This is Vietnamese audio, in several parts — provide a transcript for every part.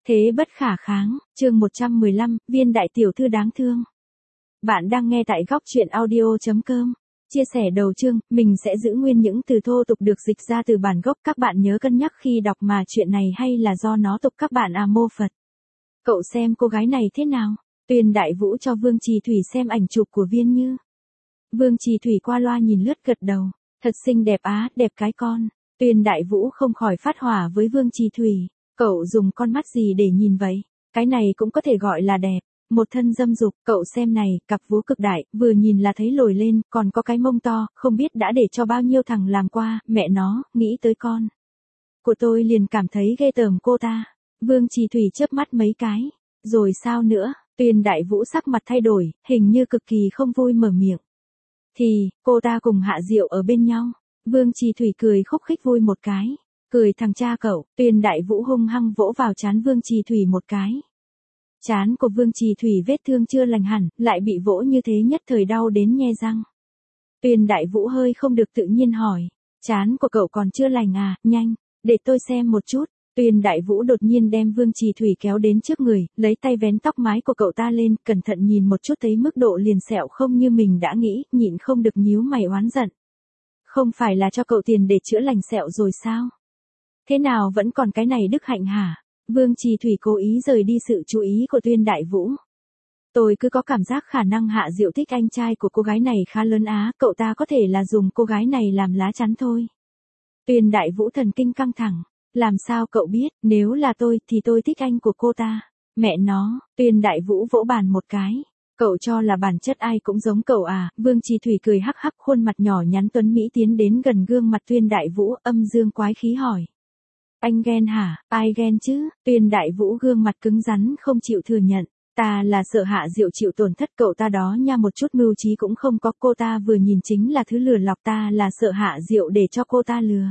Thế bất khả kháng, chương 115, viên đại tiểu thư đáng thương. Bạn đang nghe tại góc truyện audio.com. Chia sẻ đầu chương, mình sẽ giữ nguyên những từ thô tục được dịch ra từ bản gốc, các bạn nhớ cân nhắc khi đọc mà chuyện này hay là do nó tục các bạn mô Phật. Cậu xem cô gái này thế nào? Tuyền Đại Vũ cho Vương Trì Thủy xem ảnh chụp của Viên Như. Vương Trì Thủy qua loa nhìn lướt gật đầu, thật xinh đẹp á, đẹp cái con. Tuyền Đại Vũ không khỏi phát hỏa với Vương Trì Thủy. Cậu dùng con mắt gì để nhìn vậy? Cái này cũng có thể gọi là đẹp. Một thân dâm dục, cậu xem này, cặp vú cực đại, vừa nhìn là thấy lồi lên, còn có cái mông to, không biết đã để cho bao nhiêu thằng làm qua, mẹ nó, nghĩ tới con của tôi liền cảm thấy ghê tởm cô ta. Vương Trì Thủy chớp mắt mấy cái. Rồi sao nữa? Tuyền Đại Vũ sắc mặt thay đổi, hình như cực kỳ không vui mở miệng. Thì, cô ta cùng Hạ Diệu ở bên nhau. Vương Trì Thủy cười khúc khích vui một cái. Cười thằng cha cậu, Tuyền Đại Vũ hung hăng vỗ vào trán Vương Trì Thủy một cái. Trán của Vương Trì Thủy vết thương chưa lành hẳn, lại bị vỗ như thế nhất thời đau đến nhe răng. Tuyền Đại Vũ hơi không được tự nhiên hỏi, trán của cậu còn chưa lành à, nhanh, để tôi xem một chút. Tuyền Đại Vũ đột nhiên đem Vương Trì Thủy kéo đến trước người, lấy tay vén tóc mái của cậu ta lên, cẩn thận nhìn một chút thấy mức độ liền sẹo không như mình đã nghĩ, nhịn không được nhíu mày oán giận. Không phải là cho cậu tiền để chữa lành sẹo rồi sao? Thế nào vẫn còn cái này đức hạnh hả? Vương Trì Thủy cố ý rời đi sự chú ý của Tuyền Đại Vũ. Tôi cứ có cảm giác khả năng Hạ Diệu thích anh trai của cô gái này khá lớn á, cậu ta có thể là dùng cô gái này làm lá chắn thôi. Tuyền Đại Vũ thần kinh căng thẳng. Làm sao cậu biết, nếu là tôi thì tôi thích anh của cô ta. Mẹ nó, Tuyền Đại Vũ vỗ bàn một cái. Cậu cho là bản chất ai cũng giống cậu à? Vương Trì Thủy cười hắc hắc, khuôn mặt nhỏ nhắn tuấn mỹ tiến đến gần gương mặt Tuyền Đại Vũ, âm dương quái khí hỏi. Anh ghen hả? Ai ghen chứ? Tuyền Đại Vũ gương mặt cứng rắn không chịu thừa nhận. Ta là sợ Hạ Diệu chịu tổn thất cậu ta đó nha, một chút mưu trí cũng không có, cô ta vừa nhìn chính là thứ lừa lọc, ta là sợ Hạ Diệu để cho cô ta lừa.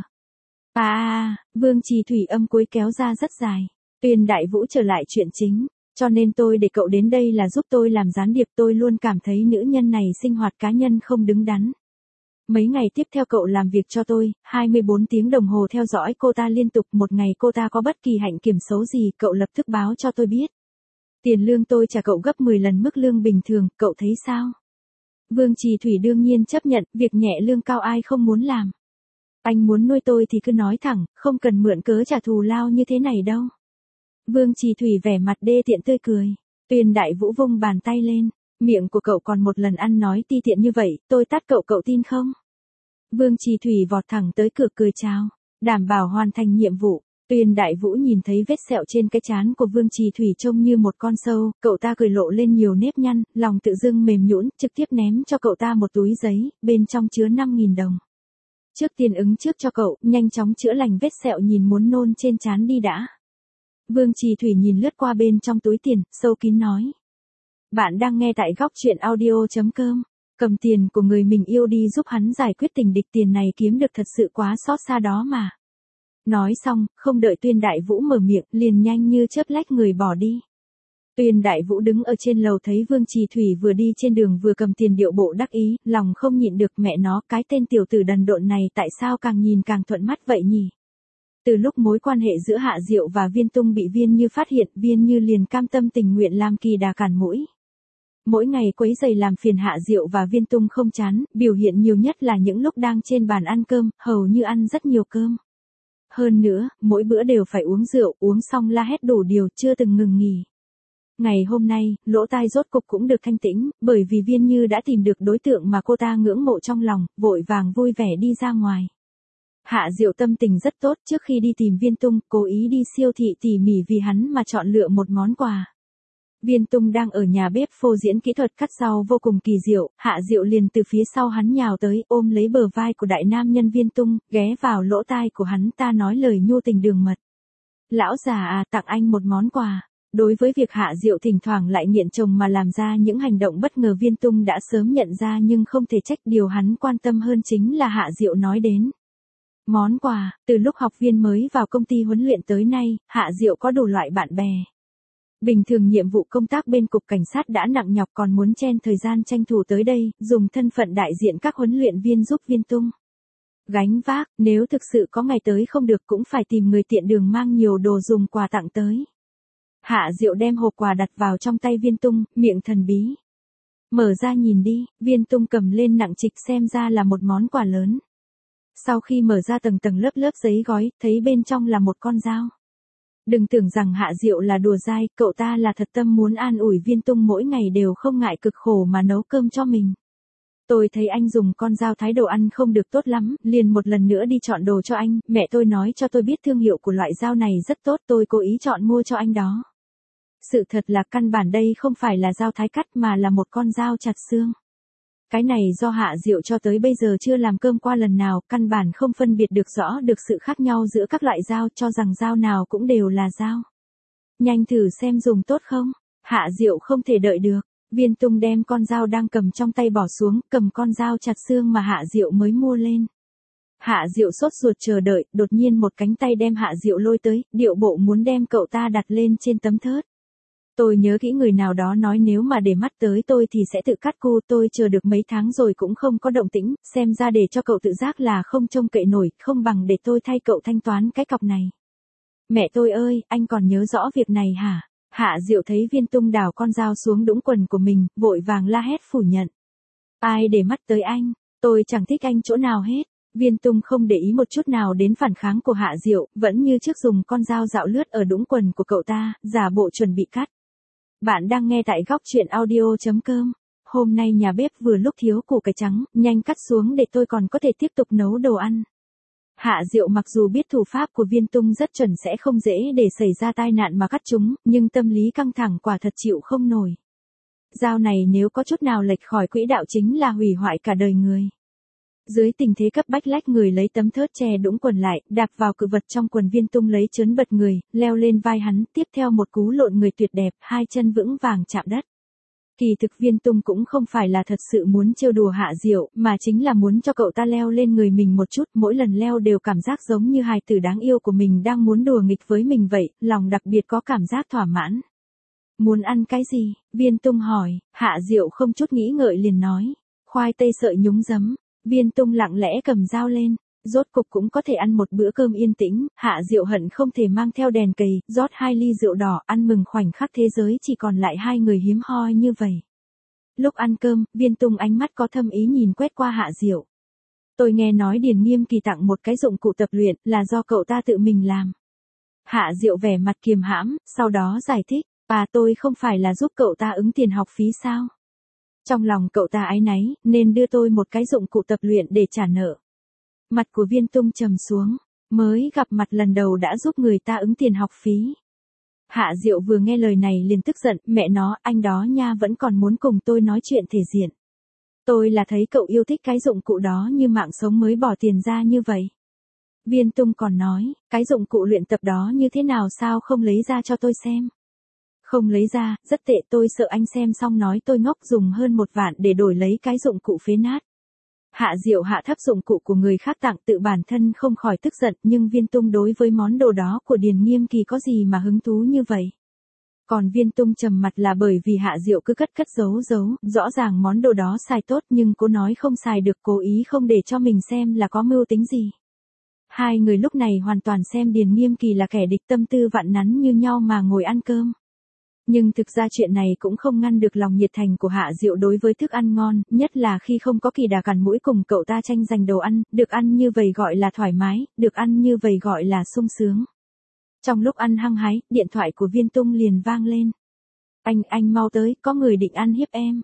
Vương Trì Thủy âm cuối kéo ra rất dài. Tuyền Đại Vũ trở lại chuyện chính. Cho nên tôi để cậu đến đây là giúp tôi làm gián điệp, tôi luôn cảm thấy nữ nhân này sinh hoạt cá nhân không đứng đắn. Mấy ngày tiếp theo cậu làm việc cho tôi, 24 tiếng đồng hồ theo dõi cô ta liên tục, một ngày cô ta có bất kỳ hạnh kiểm xấu gì, cậu lập tức báo cho tôi biết. Tiền lương tôi trả cậu gấp 10 lần mức lương bình thường, cậu thấy sao? Vương Trì Thủy đương nhiên chấp nhận, việc nhẹ lương cao ai không muốn làm. Anh muốn nuôi tôi thì cứ nói thẳng, không cần mượn cớ trả thù lao như thế này đâu. Vương Trì Thủy vẻ mặt đê tiện tươi cười. Tuyền Đại Vũ vung bàn tay lên. Miệng của cậu còn một lần ăn nói ti tiện như vậy, tôi tát cậu, cậu tin không? Vương Trì Thủy vọt thẳng tới cửa cười chào. Đảm bảo hoàn thành nhiệm vụ. Tuyền Đại Vũ nhìn thấy vết sẹo trên cái trán của Vương Trì Thủy trông như một con sâu, cậu ta cười lộ lên nhiều nếp nhăn, lòng tự dưng mềm nhũn, trực tiếp ném cho cậu ta một túi giấy, bên trong chứa 5.000 đồng. Trước tiên ứng trước cho cậu, nhanh chóng chữa lành vết sẹo nhìn muốn nôn trên trán đi đã. Vương Trì Thủy nhìn lướt qua bên trong túi tiền, sâu kín nói. Bạn đang nghe tại góc truyện audio.com. Cầm tiền của người mình yêu đi giúp hắn giải quyết tình địch, tiền này kiếm được thật sự quá xót xa đó mà. Nói xong, không đợi Tuyền Đại Vũ mở miệng, liền nhanh như chớp lách người bỏ đi. Tuyền Đại Vũ đứng ở trên lầu thấy Vương Trì Thủy vừa đi trên đường vừa cầm tiền điệu bộ đắc ý, lòng không nhịn được, mẹ nó, cái tên tiểu tử đần độn này tại sao càng nhìn càng thuận mắt vậy nhỉ? Từ lúc mối quan hệ giữa Hạ Diệu và Viên Tung bị Viên Như phát hiện, Viên Như liền cam tâm tình nguyện làm kỳ đà cản mũi. Mỗi ngày quấy rầy làm phiền Hạ Diệu và Viên Tung không chán, biểu hiện nhiều nhất là những lúc đang trên bàn ăn cơm, hầu như ăn rất nhiều cơm. Hơn nữa, mỗi bữa đều phải uống rượu, uống xong la hét đủ điều, chưa từng ngừng nghỉ. Ngày hôm nay, lỗ tai rốt cục cũng được thanh tĩnh, bởi vì Viên Như đã tìm được đối tượng mà cô ta ngưỡng mộ trong lòng, vội vàng vui vẻ đi ra ngoài. Hạ Diệu tâm tình rất tốt, trước khi đi tìm Viên Tung, cố ý đi siêu thị tỉ mỉ vì hắn mà chọn lựa một món quà. Viên Tung đang ở nhà bếp phô diễn kỹ thuật cắt rau vô cùng kỳ diệu, Hạ Diệu liền từ phía sau hắn nhào tới, ôm lấy bờ vai của đại nam nhân Viên Tung, ghé vào lỗ tai của hắn ta nói lời nhu tình đường mật. Lão già à, tặng anh một món quà. Đối với việc Hạ Diệu thỉnh thoảng lại nghiện chồng mà làm ra những hành động bất ngờ, Viên Tung đã sớm nhận ra nhưng không thể trách, điều hắn quan tâm hơn chính là Hạ Diệu nói đến. Món quà, từ lúc học viên mới vào công ty huấn luyện tới nay, Hạ Diệu có đủ loại bạn bè. Bình thường nhiệm vụ công tác bên cục cảnh sát đã nặng nhọc còn muốn chen thời gian tranh thủ tới đây, dùng thân phận đại diện các huấn luyện viên giúp Viên Tung gánh vác, nếu thực sự có ngày tới không được cũng phải tìm người tiện đường mang nhiều đồ dùng quà tặng tới. Hạ Diệu đem hộp quà đặt vào trong tay Viên Tung, miệng thần bí. Mở ra nhìn đi, Viên Tung cầm lên nặng trịch xem ra là một món quà lớn. Sau khi mở ra tầng tầng lớp lớp giấy gói, thấy bên trong là một con dao. Đừng tưởng rằng Hạ Diệu là đùa dai, cậu ta là thật tâm muốn an ủi Viên Tung mỗi ngày đều không ngại cực khổ mà nấu cơm cho mình. Tôi thấy anh dùng con dao thái đồ ăn không được tốt lắm, liền một lần nữa đi chọn đồ cho anh, mẹ tôi nói cho tôi biết thương hiệu của loại dao này rất tốt, tôi cố ý chọn mua cho anh đó. Sự thật là căn bản đây không phải là dao thái cắt mà là một con dao chặt xương. Cái này do Hạ Diệu cho tới bây giờ chưa làm cơm qua lần nào, căn bản không phân biệt được rõ được sự khác nhau giữa các loại dao, cho rằng dao nào cũng đều là dao. Nhanh thử xem dùng tốt không? Hạ Diệu không thể đợi được. Viên Tung đem con dao đang cầm trong tay bỏ xuống, cầm con dao chặt xương mà Hạ Diệu mới mua lên. Hạ Diệu sốt ruột chờ đợi, đột nhiên một cánh tay đem Hạ Diệu lôi tới, điệu bộ muốn đem cậu ta đặt lên trên tấm thớt. Tôi nhớ kỹ người nào đó nói nếu mà để mắt tới tôi thì sẽ tự cắt cu, tôi chờ được mấy tháng rồi cũng không có động tĩnh, xem ra để cho cậu tự giác là không trông cậy nổi, không bằng để tôi thay cậu thanh toán cái cọc này. Mẹ tôi ơi, anh còn nhớ rõ việc này hả? Hạ Diệu thấy Viên Tung đào con dao xuống đũng quần của mình, vội vàng la hét phủ nhận. Ai để mắt tới anh, tôi chẳng thích anh chỗ nào hết. Viên Tung không để ý một chút nào đến phản kháng của Hạ Diệu, vẫn như trước dùng con dao dạo lướt ở đũng quần của cậu ta, giả bộ chuẩn bị cắt. Bạn đang nghe tại góc truyện audio.com. Hôm nay nhà bếp vừa lúc thiếu củ cải trắng, nhanh cắt xuống để tôi còn có thể tiếp tục nấu đồ ăn. Hạ Diệu mặc dù biết thủ pháp của Viên Tung rất chuẩn sẽ không dễ để xảy ra tai nạn mà cắt chúng, nhưng tâm lý căng thẳng quả thật chịu không nổi. Dao này nếu có chút nào lệch khỏi quỹ đạo chính là hủy hoại cả đời người. Dưới tình thế cấp bách lách người lấy tấm thớt che đũng quần lại, đạp vào cự vật trong quần Viên Tung lấy trớn bật người, leo lên vai hắn, tiếp theo một cú lộn người tuyệt đẹp, hai chân vững vàng chạm đất. Kỳ thực Viên Tung cũng không phải là thật sự muốn trêu đùa Hạ Diệu, mà chính là muốn cho cậu ta leo lên người mình một chút, mỗi lần leo đều cảm giác giống như hài tử đáng yêu của mình đang muốn đùa nghịch với mình vậy, lòng đặc biệt có cảm giác thỏa mãn. Muốn ăn cái gì? Viên Tung hỏi, Hạ Diệu không chút nghĩ ngợi liền nói, khoai tây sợi nhúng giấm. Viên Tung lặng lẽ cầm dao lên, rốt cục cũng có thể ăn một bữa cơm yên tĩnh, Hạ Diệu hận không thể mang theo đèn cầy, rót 2 ly rượu đỏ, ăn mừng khoảnh khắc thế giới chỉ còn lại hai người hiếm hoi như vậy. Lúc ăn cơm, Viên Tung ánh mắt có thâm ý nhìn quét qua Hạ Diệu. Tôi nghe nói Điền Nghiêm Kỳ tặng một cái dụng cụ tập luyện, là do cậu ta tự mình làm. Hạ Diệu vẻ mặt kiềm hãm, sau đó giải thích, tôi không phải là giúp cậu ta ứng tiền học phí sao? Trong lòng cậu ta áy náy, nên đưa tôi một cái dụng cụ tập luyện để trả nợ. Mặt của Viên Tung trầm xuống, mới gặp mặt lần đầu đã giúp người ta ứng tiền học phí. Hạ Diệu vừa nghe lời này liền tức giận, mẹ nó, anh đó nha vẫn còn muốn cùng tôi nói chuyện thể diện. Tôi là thấy cậu yêu thích cái dụng cụ đó như mạng sống mới bỏ tiền ra như vậy. Viên Tung còn nói, cái dụng cụ luyện tập đó như thế nào sao không lấy ra cho tôi xem. Không lấy ra, rất tệ, tôi sợ anh xem xong nói tôi ngốc dùng hơn 1 vạn để đổi lấy cái dụng cụ phế nát. Hạ Diệu hạ thấp dụng cụ của người khác tặng tự bản thân không khỏi tức giận, nhưng Viên Tung đối với món đồ đó của Điền Nghiêm Kỳ có gì mà hứng thú như vậy. Còn Viên Tung trầm mặt là bởi vì Hạ Diệu cứ cất giấu, rõ ràng món đồ đó xài tốt nhưng cô nói không xài được, cố ý không để cho mình xem là có mưu tính gì. Hai người lúc này hoàn toàn xem Điền Nghiêm Kỳ là kẻ địch, tâm tư vạn nắn như nhau mà ngồi ăn cơm. Nhưng thực ra chuyện này cũng không ngăn được lòng nhiệt thành của Hạ Diệu đối với thức ăn ngon, nhất là khi không có Kỳ Đà cằn mũi cùng cậu ta tranh giành đồ ăn, được ăn như vậy gọi là thoải mái, được ăn như vậy gọi là sung sướng. Trong lúc ăn hăng hái, điện thoại của Viên Tung liền vang lên. Anh mau tới, có người định ăn hiếp em.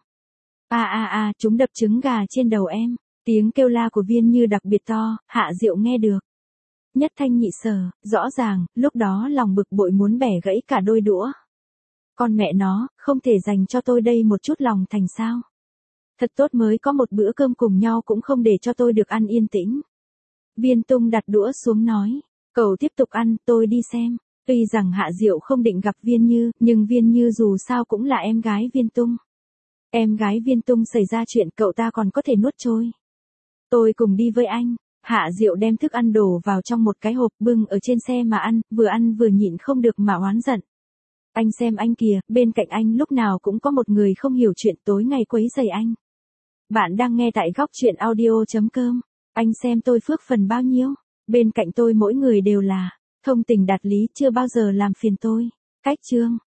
Chúng đập trứng gà trên đầu em. Tiếng kêu la của Viên Như đặc biệt to, Hạ Diệu nghe được. Nhất thanh nhị sở, rõ ràng, lúc đó lòng bực bội muốn bẻ gãy cả đôi đũa. Con mẹ nó, không thể dành cho tôi đây một chút lòng thành sao? Thật tốt mới có một bữa cơm cùng nhau cũng không để cho tôi được ăn yên tĩnh. Viên Tung đặt đũa xuống nói, cậu tiếp tục ăn, tôi đi xem. Tuy rằng Hạ Diệu không định gặp Viên Như, nhưng Viên Như dù sao cũng là em gái Viên Tung. Em gái Viên Tung xảy ra chuyện cậu ta còn có thể nuốt trôi. Tôi cùng đi với anh. Hạ Diệu đem thức ăn đổ vào trong một cái hộp bưng ở trên xe mà ăn vừa nhịn không được mà oán giận. Anh xem anh kìa, bên cạnh anh lúc nào cũng có một người không hiểu chuyện tối ngày quấy rầy anh. Bạn đang nghe tại góc truyện audio.com. Anh xem tôi phước phần bao nhiêu. Bên cạnh tôi mỗi người đều là thông tình đạt lý, chưa bao giờ làm phiền tôi. Cách chương.